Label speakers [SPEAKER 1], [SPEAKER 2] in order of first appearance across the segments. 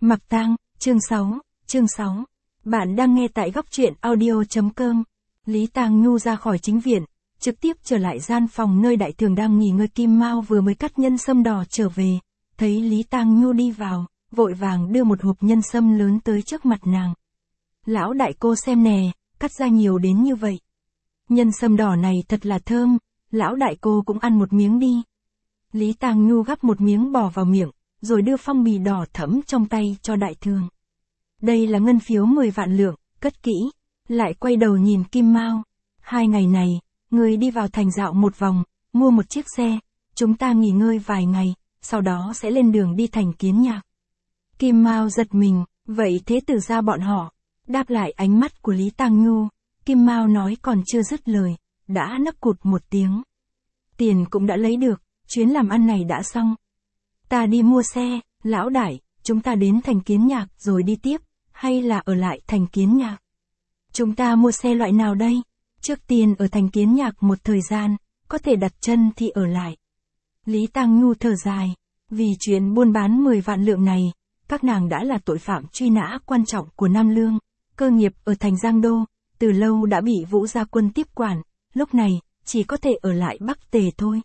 [SPEAKER 1] Mặc tang, chương 6. Bạn đang nghe tại góc truyện audio.com. Lý Tang Nhu ra khỏi chính viện, trực tiếp trở lại gian phòng nơi đại thường đang nghỉ ngơi. Kim Mao vừa mới cắt nhân sâm đỏ trở về, thấy Lý Tang Nhu đi vào, vội vàng đưa một hộp nhân sâm lớn tới trước mặt nàng. Lão đại cô xem nè, cắt ra nhiều đến như vậy. Nhân sâm đỏ này thật là thơm, lão đại cô cũng ăn một miếng đi. Lý Tang Nhu gắp một miếng bỏ vào miệng, rồi đưa phong bì đỏ thẫm trong tay cho đại thường. Đây là ngân phiếu 10 vạn lượng, cất kỹ. Lại quay đầu nhìn Kim Mao. 2 ngày này, người đi vào thành dạo một vòng, mua một chiếc xe, chúng ta nghỉ ngơi vài ngày, sau đó sẽ lên đường đi thành Kiến Nhạc. Kim Mao giật mình, vậy thế tử gia bọn họ, đáp lại ánh mắt của Lý Tang Nhu, Kim Mao nói còn chưa dứt lời, đã nấc cụt một tiếng. Tiền cũng đã lấy được, chuyến làm ăn này đã xong. Ta đi mua xe, lão đại, chúng ta đến thành Kiến Nhạc rồi đi tiếp, hay là ở lại thành Kiến Nhạc? Chúng ta mua xe loại nào đây? Trước tiên ở thành Kiến Nhạc một thời gian, có thể đặt chân thì ở lại. Lý Tang Nhu thở dài, vì chuyện buôn bán 10 vạn lượng này, các nàng đã là tội phạm truy nã quan trọng của Nam Lương, cơ nghiệp ở thành Giang Đô, từ lâu đã bị Vũ Gia Quân tiếp quản, lúc này, chỉ có thể ở lại Bắc Tề thôi.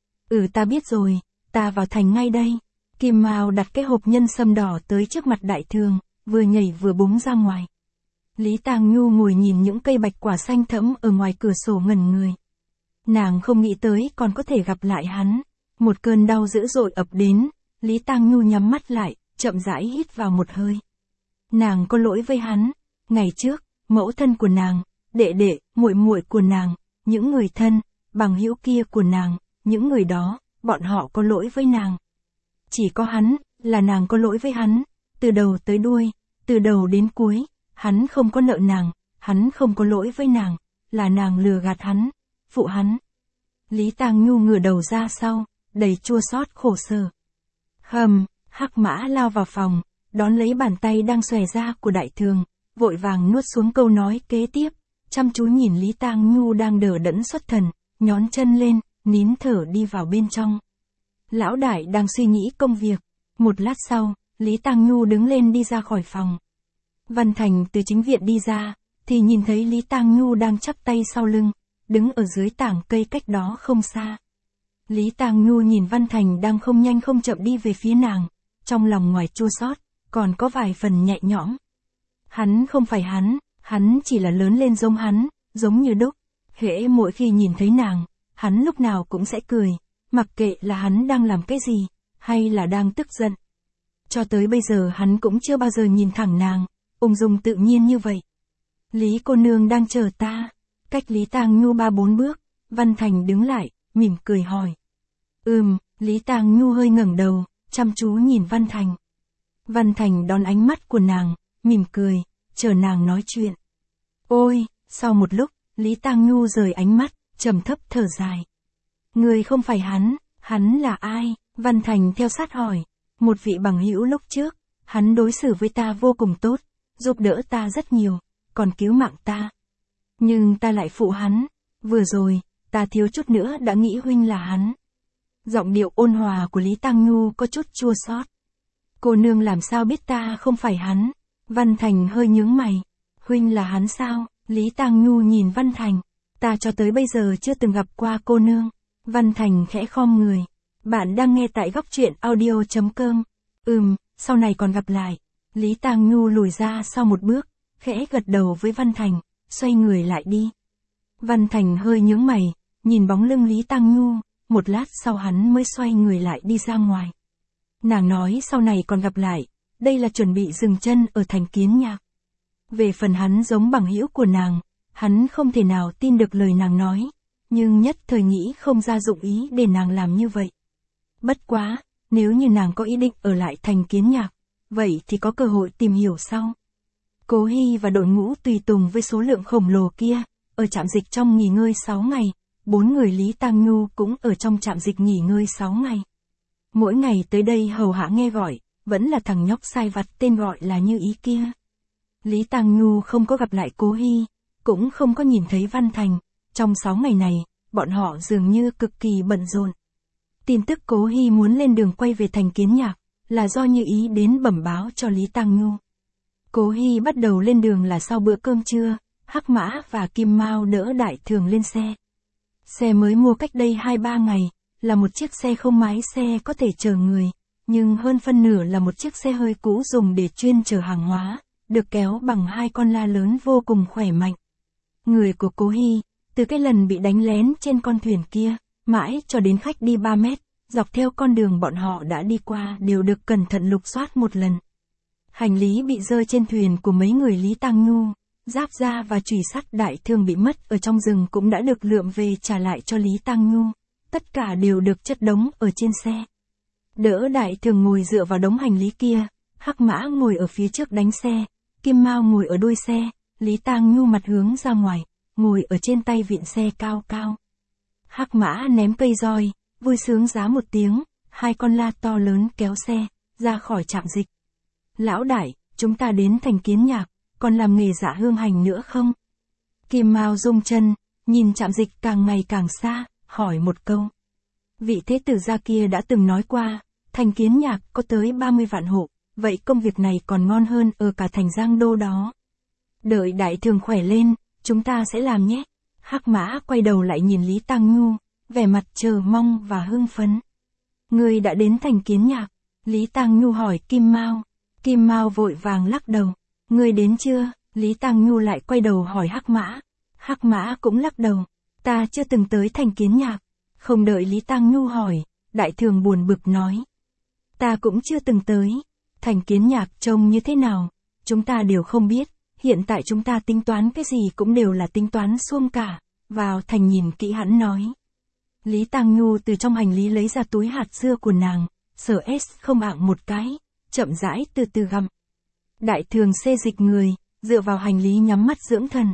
[SPEAKER 1] Ta biết rồi, ta vào thành ngay đây. Kim Mao đặt cái hộp nhân sâm đỏ tới trước mặt đại thường, vừa nhảy vừa búng ra ngoài. Lý Tang Nhu ngồi nhìn những cây bạch quả xanh thẫm ở ngoài cửa sổ ngẩn người. Nàng không nghĩ tới còn có thể gặp lại hắn. Một cơn đau dữ dội ập đến, Lý Tang Nhu nhắm mắt lại, chậm rãi hít vào một hơi. Nàng có lỗi với hắn. Ngày trước, mẫu thân của nàng, đệ đệ, muội muội của nàng, những người thân, bằng hữu kia của nàng, những người đó, bọn họ có lỗi với nàng. Chỉ có hắn, là nàng có lỗi với hắn, từ đầu tới đuôi, từ đầu đến cuối, hắn không có nợ nàng, hắn không có lỗi với nàng, là nàng lừa gạt hắn, phụ hắn. Lý Tang Nhu ngửa đầu ra sau, đầy chua xót khổ sở. Hắc Mã lao vào phòng, đón lấy bàn tay đang xòe ra của đại thường, vội vàng nuốt xuống câu nói kế tiếp, chăm chú nhìn Lý Tang Nhu đang đờ đẫn xuất thần, nhón chân lên, nín thở đi vào bên trong. Lão đại đang suy nghĩ công việc. Một lát sau, Lý Tang Nhu đứng lên đi ra khỏi phòng. Văn Thành từ chính viện đi ra, thì nhìn thấy Lý Tang Nhu đang chắp tay sau lưng, đứng ở dưới tảng cây cách đó không xa. Lý Tang Nhu nhìn Văn Thành đang không nhanh không chậm đi về phía nàng, trong lòng ngoài chua xót, còn có vài phần nhẹ nhõm. Hắn không phải hắn chỉ là lớn lên giống hắn, giống như đúc. Hễ mỗi khi nhìn thấy nàng, hắn lúc nào cũng sẽ cười, mặc kệ là hắn đang làm cái gì, hay là đang tức giận. Cho tới bây giờ hắn cũng chưa bao giờ nhìn thẳng nàng, ung dung tự nhiên như vậy. Lý cô nương đang chờ ta. Cách Lý Tang Nhu 3-4 bước, Văn Thành đứng lại, mỉm cười hỏi. Lý Tang Nhu hơi ngẩng đầu, chăm chú nhìn Văn Thành. Văn Thành đón ánh mắt của nàng, mỉm cười, chờ nàng nói chuyện. Ôi, sau một lúc, Lý Tang Nhu rời ánh mắt, trầm thấp thở dài. Người không phải hắn là ai? Văn Thành theo sát hỏi. Một vị bằng hữu lúc trước, hắn đối xử với ta vô cùng tốt, giúp đỡ ta rất nhiều, còn cứu mạng ta. Nhưng ta lại phụ hắn, vừa rồi, ta thiếu chút nữa đã nghĩ huynh là hắn. Giọng điệu ôn hòa của Lý Tang Nhu có chút chua xót. Cô nương làm sao biết ta không phải hắn? Văn Thành hơi nhướng mày. Huynh là hắn sao? Lý Tang Nhu nhìn Văn Thành. Ta cho tới bây giờ chưa từng gặp qua cô nương. Văn Thành khẽ khom người. Bạn đang nghe tại góc truyện audio.com. Sau này còn gặp lại. Lý Tang Nhu lùi ra sau một bước, khẽ gật đầu với Văn Thành, xoay người lại đi. Văn Thành hơi nhướng mày, nhìn bóng lưng Lý Tang Nhu, một lát sau hắn mới xoay người lại đi ra ngoài. Nàng nói sau này còn gặp lại, đây là chuẩn bị dừng chân ở thành Kiến Nhạc. Về phần hắn giống bằng hữu của nàng, hắn không thể nào tin được lời nàng nói, nhưng nhất thời nghĩ không ra dụng ý để nàng làm như vậy. Bất quá, nếu như nàng có ý định ở lại thành Kiến Nhạc, vậy thì có cơ hội tìm hiểu sau. Cố Hy và đội ngũ tùy tùng với số lượng khổng lồ kia, ở trạm dịch trong nghỉ ngơi 6 ngày, 4 người Lý Tang Nhu cũng ở trong trạm dịch nghỉ ngơi 6 ngày. Mỗi ngày tới đây hầu hạ nghe gọi, vẫn là thằng nhóc sai vặt tên gọi là Như Ý kia. Lý Tang Nhu không có gặp lại Cố Hy, cũng không có nhìn thấy Văn Thành, trong 6 ngày này, bọn họ dường như cực kỳ bận rộn. Tin tức Cố Hy muốn lên đường quay về thành Kiến Nhạc, là do Như Ý đến bẩm báo cho Lý Tang Nhu. Cố Hy bắt đầu lên đường là sau bữa cơm trưa, Hắc Mã và Kim Mao đỡ Đại Thường lên xe. Xe mới mua cách đây 2-3 ngày, là một chiếc xe không mái xe có thể chở người, nhưng hơn phân nửa là một chiếc xe hơi cũ dùng để chuyên chở hàng hóa, được kéo bằng 2 con la lớn vô cùng khỏe mạnh. Người của Cố Hy, từ cái lần bị đánh lén trên con thuyền kia, mãi cho đến khách đi 3 mét, dọc theo con đường bọn họ đã đi qua đều được cẩn thận lục soát một lần. Hành lý bị rơi trên thuyền của mấy người Lý Tang Nhu, giáp da và chùy sắt Đại Thường bị mất ở trong rừng cũng đã được lượm về trả lại cho Lý Tang Nhu, tất cả đều được chất đống ở trên xe. Đỡ Đại Thường ngồi dựa vào đống hành lý kia, Hắc Mã ngồi ở phía trước đánh xe, Kim Mao ngồi ở đuôi xe, Lý Tang Nhu mặt hướng ra ngoài, ngồi ở trên tay vịn xe cao cao. Hắc Mã ném cây roi, vui sướng giá một tiếng, 2 con la to lớn kéo xe ra khỏi trạm dịch. Lão đại, chúng ta đến thành Kiến Nhạc, còn làm nghề dạ hương hành nữa không? Kim Mao rung chân, nhìn trạm dịch càng ngày càng xa, hỏi một câu. Vị thế tử gia kia đã từng nói qua, thành Kiến Nhạc có tới 30 vạn hộ, vậy công việc này còn ngon hơn ở cả thành Giang Đô đó. Đợi Đại Thường khỏe lên, chúng ta sẽ làm nhé. Hắc Mã quay đầu lại nhìn Lý Tang Nhu, vẻ mặt chờ mong và hưng phấn. Người đã đến thành Kiến Nhạc? Lý Tang Nhu hỏi Kim Mao. Kim Mao vội vàng lắc đầu. Người đến chưa? Lý Tang Nhu lại quay đầu hỏi Hắc Mã. Hắc Mã cũng lắc đầu. Ta chưa từng tới thành Kiến Nhạc. Không đợi Lý Tang Nhu hỏi, Đại Thường buồn bực nói. Ta cũng chưa từng tới. Thành Kiến Nhạc trông như thế nào? Chúng ta đều không biết. Hiện tại chúng ta tính toán cái gì cũng đều là tính toán suông cả. Vào thành nhìn kỹ hắn nói. Lý Tang Nhu từ trong hành lý lấy ra túi hạt dưa của nàng, sờ không ạng một cái, chậm rãi từ từ gặm. Đại Thường xê dịch người, dựa vào hành lý nhắm mắt dưỡng thần.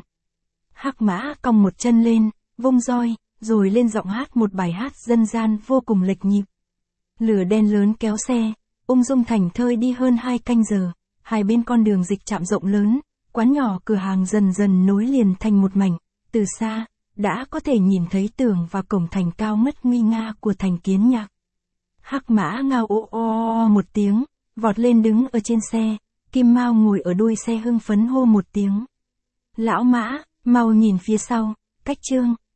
[SPEAKER 1] Hắc Mã cong một chân lên, vung roi, rồi lên giọng hát một bài hát dân gian vô cùng lệch nhịp. Lửa đen lớn kéo xe, ung dung thành thơi đi hơn 2 canh giờ, hai bên con đường dịch trạm rộng lớn, quán nhỏ cửa hàng dần dần nối liền thành một mảnh, từ xa, đã có thể nhìn thấy tường và cổng thành cao ngất nguy nga của thành Kiến Nhạc. Hắc Mã ngao ô ô một tiếng, vọt lên đứng ở trên xe, Kim Mao ngồi ở đuôi xe hưng phấn hô một tiếng. Lão Mã, mau nhìn phía sau, cách Trương